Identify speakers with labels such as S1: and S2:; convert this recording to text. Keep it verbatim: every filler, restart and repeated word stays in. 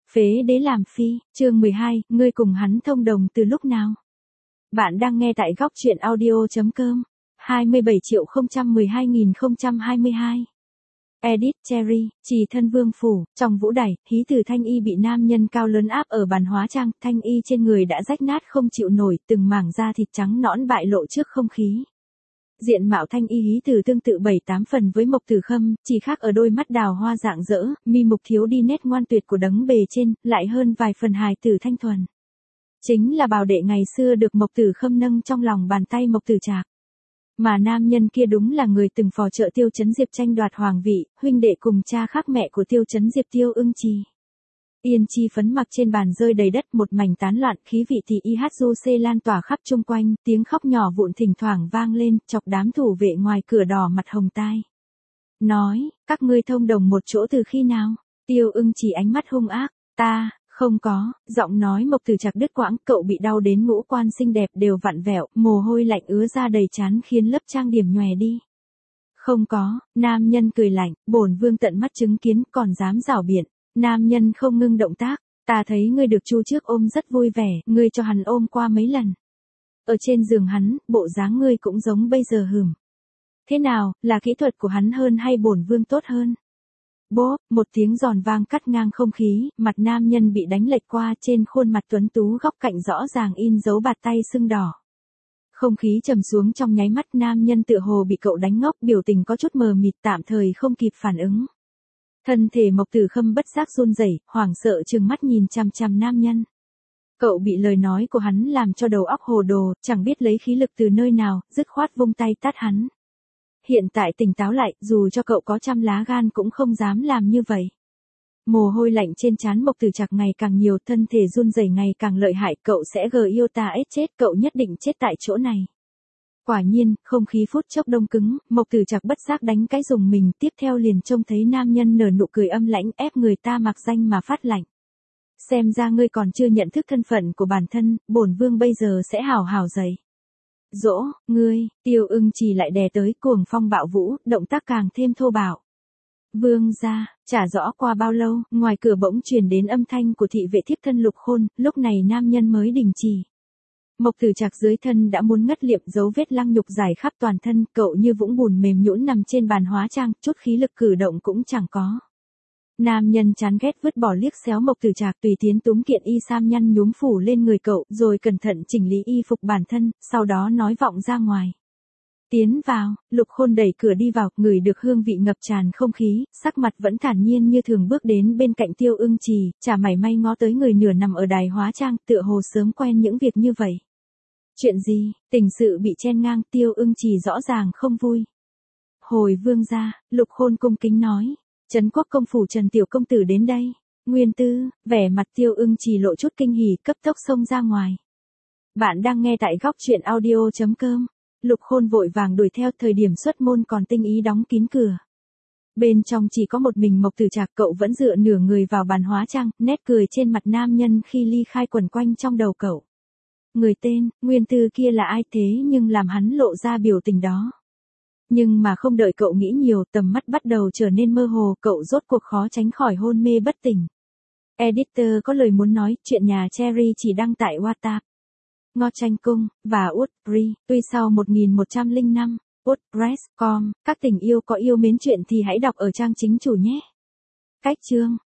S1: Phế đế làm phi, chương mười hai, ngươi cùng hắn thông đồng từ lúc nào? Bạn đang nghe tại góc truyện audio chấm com, hai mươi bảy triệu không trăm mười hai nghìn không trăm hai mươi hai. Edit Cherry, Trì thân vương phủ, trong vũ đài, hí từ Thanh Y bị nam nhân cao lớn áp ở bàn hóa trang, Thanh Y trên người đã rách nát không chịu nổi, từng mảng da thịt trắng nõn bại lộ trước không khí. Diện mạo Thanh Y hí từ tương tự bảy tám phần với Mộc Tử Khâm, chỉ khác ở đôi mắt đào hoa rạng rỡ, mi mục thiếu đi nét ngoan tuyệt của đấng bề trên, lại hơn vài phần hài tử thanh thuần. Chính là bào đệ ngày xưa được Mộc Tử Khâm nâng trong lòng bàn tay Mộc Tử Trạc. Mà nam nhân kia đúng là người từng phò trợ Tiêu Chấn Diệp tranh đoạt hoàng vị, huynh đệ cùng cha khác mẹ của Tiêu Chấn Diệp Tiêu Ưng Trì. Yên chi phấn mặc trên bàn rơi đầy đất, một mảnh tán loạn, khí vị thì i hát du xê lan tỏa khắp chung quanh, tiếng khóc nhỏ vụn thỉnh thoảng vang lên, chọc đám thủ vệ ngoài cửa đỏ mặt hồng tai. Nói, các ngươi thông đồng một chỗ từ khi nào? Tiêu Ưng Trì ánh mắt hung ác, ta, không có, giọng nói Mộc Tử Trạc đứt quãng, cậu bị đau đến ngũ quan xinh đẹp đều vặn vẹo, mồ hôi lạnh ứa ra đầy trán khiến lớp trang điểm nhòe đi. Không có, nam nhân cười lạnh, bổn vương tận mắt chứng kiến, còn dám giảo biện. Nam nhân không ngưng động tác, ta thấy ngươi được Chu trước ôm rất vui vẻ, ngươi cho hắn ôm qua mấy lần. Ở trên giường hắn, bộ dáng ngươi cũng giống bây giờ hừm. Thế nào, là kỹ thuật của hắn hơn hay bổn vương tốt hơn? Bốp, một tiếng giòn vang cắt ngang không khí, mặt nam nhân bị đánh lệch qua, trên khuôn mặt tuấn tú góc cạnh rõ ràng in dấu bạt tay sưng đỏ. Không khí trầm xuống trong nháy mắt, nam nhân tựa hồ bị cậu đánh ngốc, biểu tình có chút mờ mịt, tạm thời không kịp phản ứng. Thân thể Mộc Tử Khâm bất giác run rẩy, hoảng sợ trừng mắt nhìn chằm chằm nam nhân. Cậu bị lời nói của hắn làm cho đầu óc hồ đồ, chẳng biết lấy khí lực từ nơi nào, dứt khoát vung tay tát hắn. Hiện tại tỉnh táo lại, dù cho cậu có trăm lá gan cũng không dám làm như vậy. Mồ hôi lạnh trên trán Mộc Tử Trạc ngày càng nhiều, thân thể run rẩy ngày càng lợi hại, cậu sẽ gờ yêu ta ết chết, cậu nhất định chết tại chỗ này. Quả nhiên, không khí phút chốc đông cứng, Mộc Tử Trạc bất giác đánh cái rùng mình, tiếp theo liền trông thấy nam nhân nở nụ cười âm lãnh, ép người ta mặc danh mà phát lạnh. Xem ra ngươi còn chưa nhận thức thân phận của bản thân, bổn vương bây giờ sẽ hào hào dạy. Dỗ, ngươi, Tiêu Ưng Trì lại đè tới, cuồng phong bạo vũ, động tác càng thêm thô bạo. Vương gia, chả rõ qua bao lâu, ngoài cửa bỗng truyền đến âm thanh của thị vệ thiếp thân Lục Khôn, lúc này nam nhân mới đình chỉ. Mộc Tử Trạc dưới thân đã muốn ngất liệm, dấu vết lăng nhục dài khắp toàn thân, cậu như vũng bùn mềm nhũn nằm trên bàn hóa trang, chút khí lực cử động cũng chẳng có. Nam nhân chán ghét vứt bỏ liếc xéo Mộc Tử Trạc, tùy tiến túm kiện y sam nhăn nhúm phủ lên người cậu, rồi cẩn thận chỉnh lý y phục bản thân, sau đó nói vọng ra ngoài. Tiến vào, Lục Khôn đẩy cửa đi vào, ngửi được hương vị ngập tràn không khí, sắc mặt vẫn thản nhiên như thường bước đến bên cạnh Tiêu Ưng Trì, chả mảy may ngó tới người nửa nằm ở đài hóa trang, tựa hồ sớm quen những việc như vậy. Chuyện gì, tình sự bị chen ngang, Tiêu Ưng Trì rõ ràng không vui. Hồi vương gia, Lục Khôn cung kính nói, Trấn Quốc công phủ Trần tiểu công tử đến đây. Nguyên tư, vẻ mặt Tiêu Ưng Trì lộ chút kinh hỉ, cấp tốc xông ra ngoài. Bạn đang nghe tại góc truyện audio chấm com. Lục Khôn vội vàng đuổi theo, thời điểm xuất môn còn tinh ý đóng kín cửa. Bên trong chỉ có một mình Mộc Tử Trạc, cậu vẫn dựa nửa người vào bàn hóa trang, nét cười trên mặt nam nhân khi ly khai quẩn quanh trong đầu cậu. Người tên, Nguyên tư kia là ai thế nhưng làm hắn lộ ra biểu tình đó. Nhưng mà không đợi cậu nghĩ nhiều, tầm mắt bắt đầu trở nên mơ hồ, cậu rốt cuộc khó tránh khỏi hôn mê bất tỉnh. Editor có lời muốn nói, chuyện nhà Cherry chỉ đăng tại WhatsApp. Ngo Tranh Cung, và Woodbury, tuy sau một nghìn một trăm lẻ năm, WordPress chấm com, các tình yêu có yêu mến chuyện thì hãy đọc ở trang chính chủ nhé. Cách chương.